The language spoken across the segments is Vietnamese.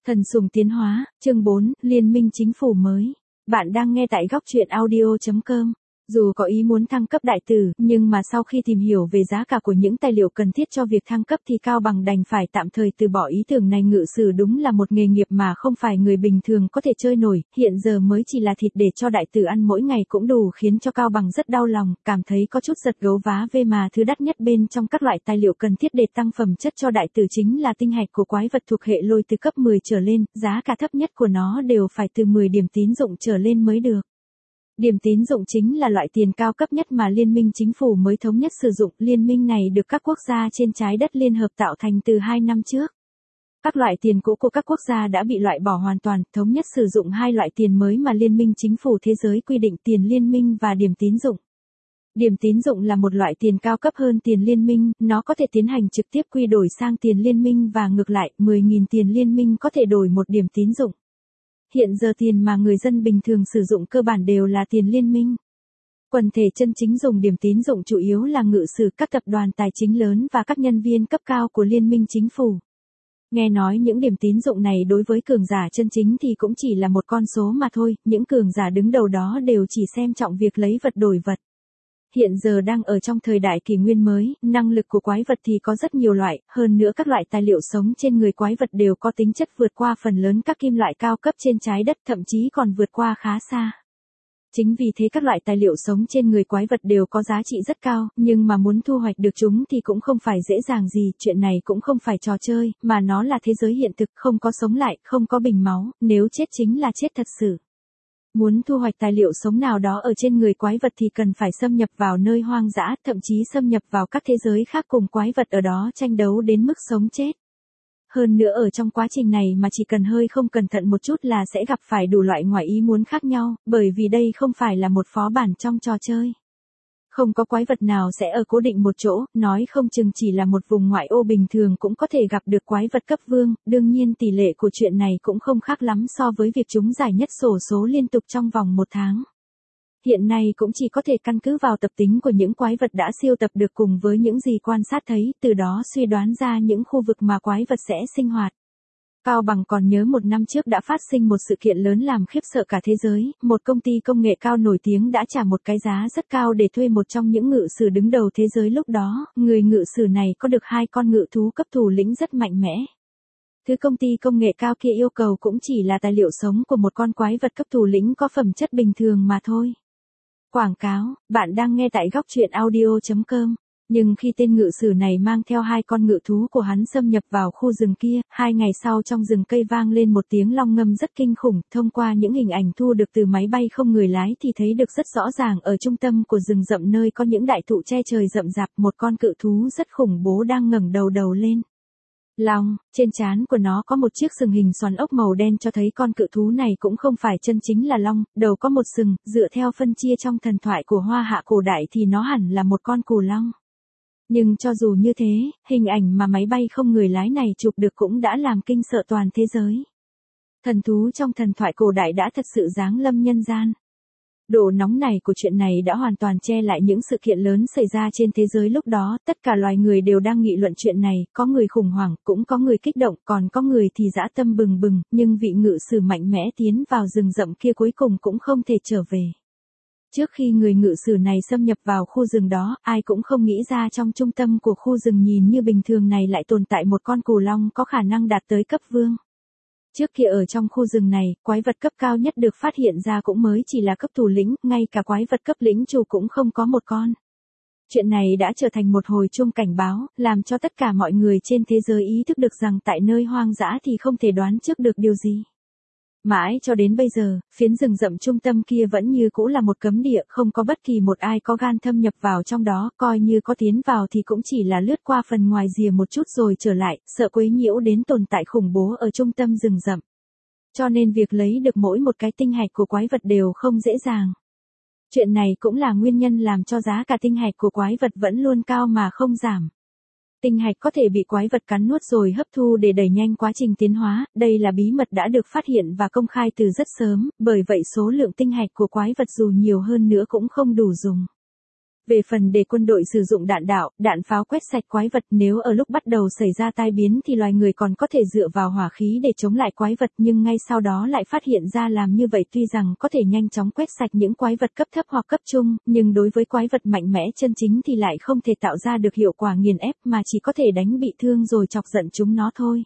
Thần sùng tiến hóa, chương 4, Liên minh chính phủ mới. Bạn đang nghe tại góc truyện audio.com. Dù có ý muốn thăng cấp đại tử, nhưng mà sau khi tìm hiểu về giá cả của những tài liệu cần thiết cho việc thăng cấp thì Cao Bằng đành phải tạm thời từ bỏ ý tưởng này. Ngự sử đúng là một nghề nghiệp mà không phải người bình thường có thể chơi nổi, hiện giờ mới chỉ là thịt để cho đại tử ăn mỗi ngày cũng đủ khiến cho Cao Bằng rất đau lòng, cảm thấy có chút giật gấu vá vê mà thứ đắt nhất bên trong các loại tài liệu cần thiết để tăng phẩm chất cho đại tử chính là tinh hạch của quái vật thuộc hệ lôi từ cấp 10 trở lên, giá cả thấp nhất của nó đều phải từ 10 điểm tín dụng trở lên mới được. Điểm tín dụng chính là loại tiền cao cấp nhất mà Liên minh chính phủ mới thống nhất sử dụng. Liên minh này được các quốc gia trên trái đất liên hợp tạo thành từ 2 năm trước. Các loại tiền cũ của các quốc gia đã bị loại bỏ hoàn toàn, thống nhất sử dụng hai loại tiền mới mà Liên minh chính phủ thế giới quy định: tiền liên minh và điểm tín dụng. Điểm tín dụng là một loại tiền cao cấp hơn tiền liên minh, nó có thể tiến hành trực tiếp quy đổi sang tiền liên minh và ngược lại, 10.000 tiền liên minh có thể đổi một điểm tín dụng. Hiện giờ tiền mà người dân bình thường sử dụng cơ bản đều là tiền liên minh. Quần thể chân chính dùng điểm tín dụng chủ yếu là ngự sử, các tập đoàn tài chính lớn và các nhân viên cấp cao của liên minh chính phủ. Nghe nói những điểm tín dụng này đối với cường giả chân chính thì cũng chỉ là một con số mà thôi, những cường giả đứng đầu đó đều chỉ xem trọng việc lấy vật đổi vật. Hiện giờ đang ở trong thời đại kỷ nguyên mới, năng lực của quái vật thì có rất nhiều loại, hơn nữa các loại tài liệu sống trên người quái vật đều có tính chất vượt qua phần lớn các kim loại cao cấp trên trái đất, thậm chí còn vượt qua khá xa. Chính vì thế các loại tài liệu sống trên người quái vật đều có giá trị rất cao, nhưng mà muốn thu hoạch được chúng thì cũng không phải dễ dàng gì, chuyện này cũng không phải trò chơi, mà nó là thế giới hiện thực, không có sống lại, không có bình máu, nếu chết chính là chết thật sự. Muốn thu hoạch tài liệu sống nào đó ở trên người quái vật thì cần phải xâm nhập vào nơi hoang dã, thậm chí xâm nhập vào các thế giới khác cùng quái vật ở đó tranh đấu đến mức sống chết. Hơn nữa ở trong quá trình này mà chỉ cần hơi không cẩn thận một chút là sẽ gặp phải đủ loại ngoại ý muốn khác nhau, bởi vì đây không phải là một phó bản trong trò chơi. Không có quái vật nào sẽ ở cố định một chỗ, nói không chừng chỉ là một vùng ngoại ô bình thường cũng có thể gặp được quái vật cấp vương, đương nhiên tỷ lệ của chuyện này cũng không khác lắm so với việc chúng giải nhất xổ số liên tục trong vòng 1 tháng. Hiện nay cũng chỉ có thể căn cứ vào tập tính của những quái vật đã siêu tập được cùng với những gì quan sát thấy, từ đó suy đoán ra những khu vực mà quái vật sẽ sinh hoạt. Cao Bằng còn nhớ 1 năm trước đã phát sinh một sự kiện lớn làm khiếp sợ cả thế giới, một công ty công nghệ cao nổi tiếng đã trả một cái giá rất cao để thuê một trong những ngự sử đứng đầu thế giới lúc đó, người ngự sử này có được 2 con ngự thú cấp thủ lĩnh rất mạnh mẽ. Thứ công ty công nghệ cao kia yêu cầu cũng chỉ là tài liệu sống của một con quái vật cấp thủ lĩnh có phẩm chất bình thường mà thôi. Quảng cáo, bạn đang nghe tại góc truyện audio.com. Nhưng khi tên ngự sử này mang theo 2 con ngự thú của hắn xâm nhập vào khu rừng kia, 2 ngày sau trong rừng cây vang lên một tiếng long ngâm rất kinh khủng, thông qua những hình ảnh thu được từ máy bay không người lái thì thấy được rất rõ ràng ở trung tâm của rừng rậm nơi có những đại thụ che trời rậm rạp, một con cự thú rất khủng bố đang ngẩng đầu lên. Long, trên trán của nó có một chiếc sừng hình xoắn ốc màu đen cho thấy con cự thú này cũng không phải chân chính là long, đầu có một sừng, dựa theo phân chia trong thần thoại của Hoa Hạ cổ đại thì nó hẳn là một con cù long. Nhưng cho dù như thế, hình ảnh mà máy bay không người lái này chụp được cũng đã làm kinh sợ toàn thế giới. Thần thú trong thần thoại cổ đại đã thật sự giáng lâm nhân gian. Độ nóng này của chuyện này đã hoàn toàn che lại những sự kiện lớn xảy ra trên thế giới lúc đó, tất cả loài người đều đang nghị luận chuyện này, có người khủng hoảng, cũng có người kích động, còn có người thì dã tâm bừng bừng, nhưng vị ngự sử mạnh mẽ tiến vào rừng rậm kia cuối cùng cũng không thể trở về. Trước khi người ngự sử này xâm nhập vào khu rừng đó, ai cũng không nghĩ ra trong trung tâm của khu rừng nhìn như bình thường này lại tồn tại một con cù long có khả năng đạt tới cấp vương. Trước kia ở trong khu rừng này, quái vật cấp cao nhất được phát hiện ra cũng mới chỉ là cấp thủ lĩnh, ngay cả quái vật cấp lĩnh chủ cũng không có một con. Chuyện này đã trở thành một hồi chuông cảnh báo, làm cho tất cả mọi người trên thế giới ý thức được rằng tại nơi hoang dã thì không thể đoán trước được điều gì. Mãi cho đến bây giờ, phiến rừng rậm trung tâm kia vẫn như cũ là một cấm địa, không có bất kỳ một ai có gan thâm nhập vào trong đó, coi như có tiến vào thì cũng chỉ là lướt qua phần ngoài rìa một chút rồi trở lại, sợ quấy nhiễu đến tồn tại khủng bố ở trung tâm rừng rậm. Cho nên việc lấy được mỗi một cái tinh hạch của quái vật đều không dễ dàng. Chuyện này cũng là nguyên nhân làm cho giá cả tinh hạch của quái vật vẫn luôn cao mà không giảm. Tinh hạch có thể bị quái vật cắn nuốt rồi hấp thu để đẩy nhanh quá trình tiến hóa, đây là bí mật đã được phát hiện và công khai từ rất sớm, bởi vậy số lượng tinh hạch của quái vật dù nhiều hơn nữa cũng không đủ dùng. Về phần để quân đội sử dụng đạn đạo, đạn pháo quét sạch quái vật, nếu ở lúc bắt đầu xảy ra tai biến thì loài người còn có thể dựa vào hỏa khí để chống lại quái vật, nhưng ngay sau đó lại phát hiện ra làm như vậy tuy rằng có thể nhanh chóng quét sạch những quái vật cấp thấp hoặc cấp trung, nhưng đối với quái vật mạnh mẽ chân chính thì lại không thể tạo ra được hiệu quả nghiền ép mà chỉ có thể đánh bị thương rồi chọc giận chúng nó thôi.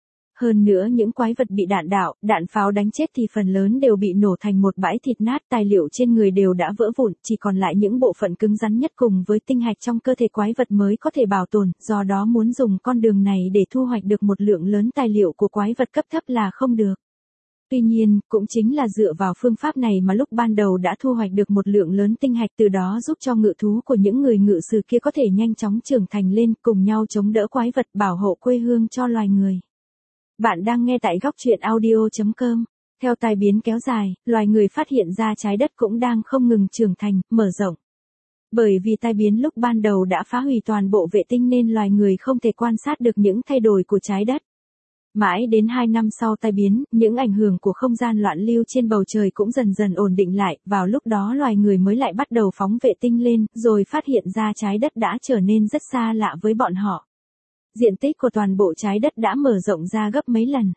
Hơn nữa những quái vật bị đạn đạo, đạn pháo đánh chết thì phần lớn đều bị nổ thành một bãi thịt nát, tài liệu trên người đều đã vỡ vụn, chỉ còn lại những bộ phận cứng rắn nhất cùng với tinh hạch trong cơ thể quái vật mới có thể bảo tồn, do đó muốn dùng con đường này để thu hoạch được một lượng lớn tài liệu của quái vật cấp thấp là không được. Tuy nhiên, cũng chính là dựa vào phương pháp này mà lúc ban đầu đã thu hoạch được một lượng lớn tinh hạch, từ đó giúp cho ngự thú của những người ngự sử kia có thể nhanh chóng trưởng thành lên, cùng nhau chống đỡ quái vật, bảo hộ quê hương cho loài người. Bạn đang nghe tại góc truyện audio.com. Theo tai biến kéo dài, loài người phát hiện ra trái đất cũng đang không ngừng trưởng thành, mở rộng. Bởi vì tai biến lúc ban đầu đã phá hủy toàn bộ vệ tinh nên loài người không thể quan sát được những thay đổi của trái đất. Mãi đến 2 năm sau tai biến, những ảnh hưởng của không gian loạn lưu trên bầu trời cũng dần dần ổn định lại, vào lúc đó loài người mới lại bắt đầu phóng vệ tinh lên, rồi phát hiện ra trái đất đã trở nên rất xa lạ với bọn họ. Diện tích của toàn bộ trái đất đã mở rộng ra gấp mấy lần.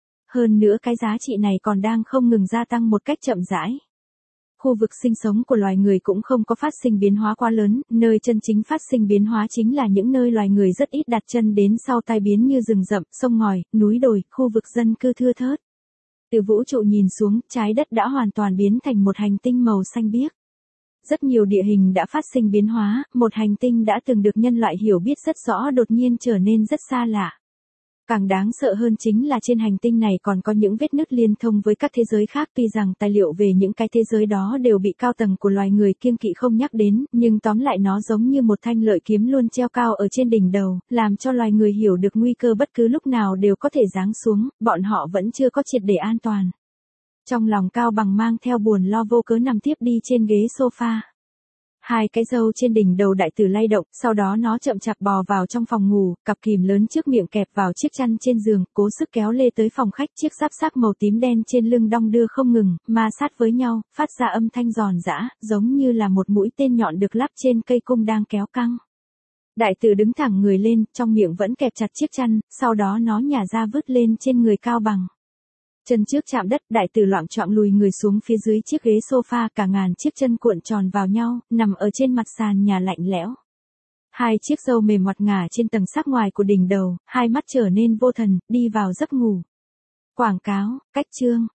Hơn nữa cái giá trị này còn đang không ngừng gia tăng một cách chậm rãi. Khu vực sinh sống của loài người cũng không có phát sinh biến hóa quá lớn, nơi chân chính phát sinh biến hóa chính là những nơi loài người rất ít đặt chân đến sau tai biến như rừng rậm, sông ngòi, núi đồi, khu vực dân cư thưa thớt. Từ vũ trụ nhìn xuống, trái đất đã hoàn toàn biến thành một hành tinh màu xanh biếc. Rất nhiều địa hình đã phát sinh biến hóa, một hành tinh đã từng được nhân loại hiểu biết rất rõ đột nhiên trở nên rất xa lạ. Càng đáng sợ hơn chính là trên hành tinh này còn có những vết nứt liên thông với các thế giới khác, tuy rằng tài liệu về những cái thế giới đó đều bị cao tầng của loài người kiêng kỵ không nhắc đến, nhưng tóm lại nó giống như một thanh lợi kiếm luôn treo cao ở trên đỉnh đầu, làm cho loài người hiểu được nguy cơ bất cứ lúc nào đều có thể giáng xuống, bọn họ vẫn chưa có triệt để an toàn. Trong lòng Cao Bằng mang theo buồn lo vô cớ nằm tiếp đi trên ghế sofa. Hai cái râu trên đỉnh đầu đại tử lay động, sau đó nó chậm chạp bò vào trong phòng ngủ, cặp kìm lớn trước miệng kẹp vào chiếc chăn trên giường, cố sức kéo lê tới phòng khách, chiếc giáp xác màu tím đen trên lưng đong đưa không ngừng, ma sát với nhau, phát ra âm thanh giòn giã, giống như là một mũi tên nhọn được lắp trên cây cung đang kéo căng. Đại tử đứng thẳng người lên, trong miệng vẫn kẹp chặt chiếc chăn, sau đó nó nhả ra vứt lên trên người Cao Bằng. Chân trước chạm đất, đại tử loạng choạng lùi người xuống phía dưới chiếc ghế sofa, cả ngàn chiếc chân cuộn tròn vào nhau, nằm ở trên mặt sàn nhà lạnh lẽo. Hai chiếc râu mềm ngoặt ngả trên tầng sắc ngoài của đỉnh đầu, hai mắt trở nên vô thần, đi vào giấc ngủ. Quảng cáo, cách chương.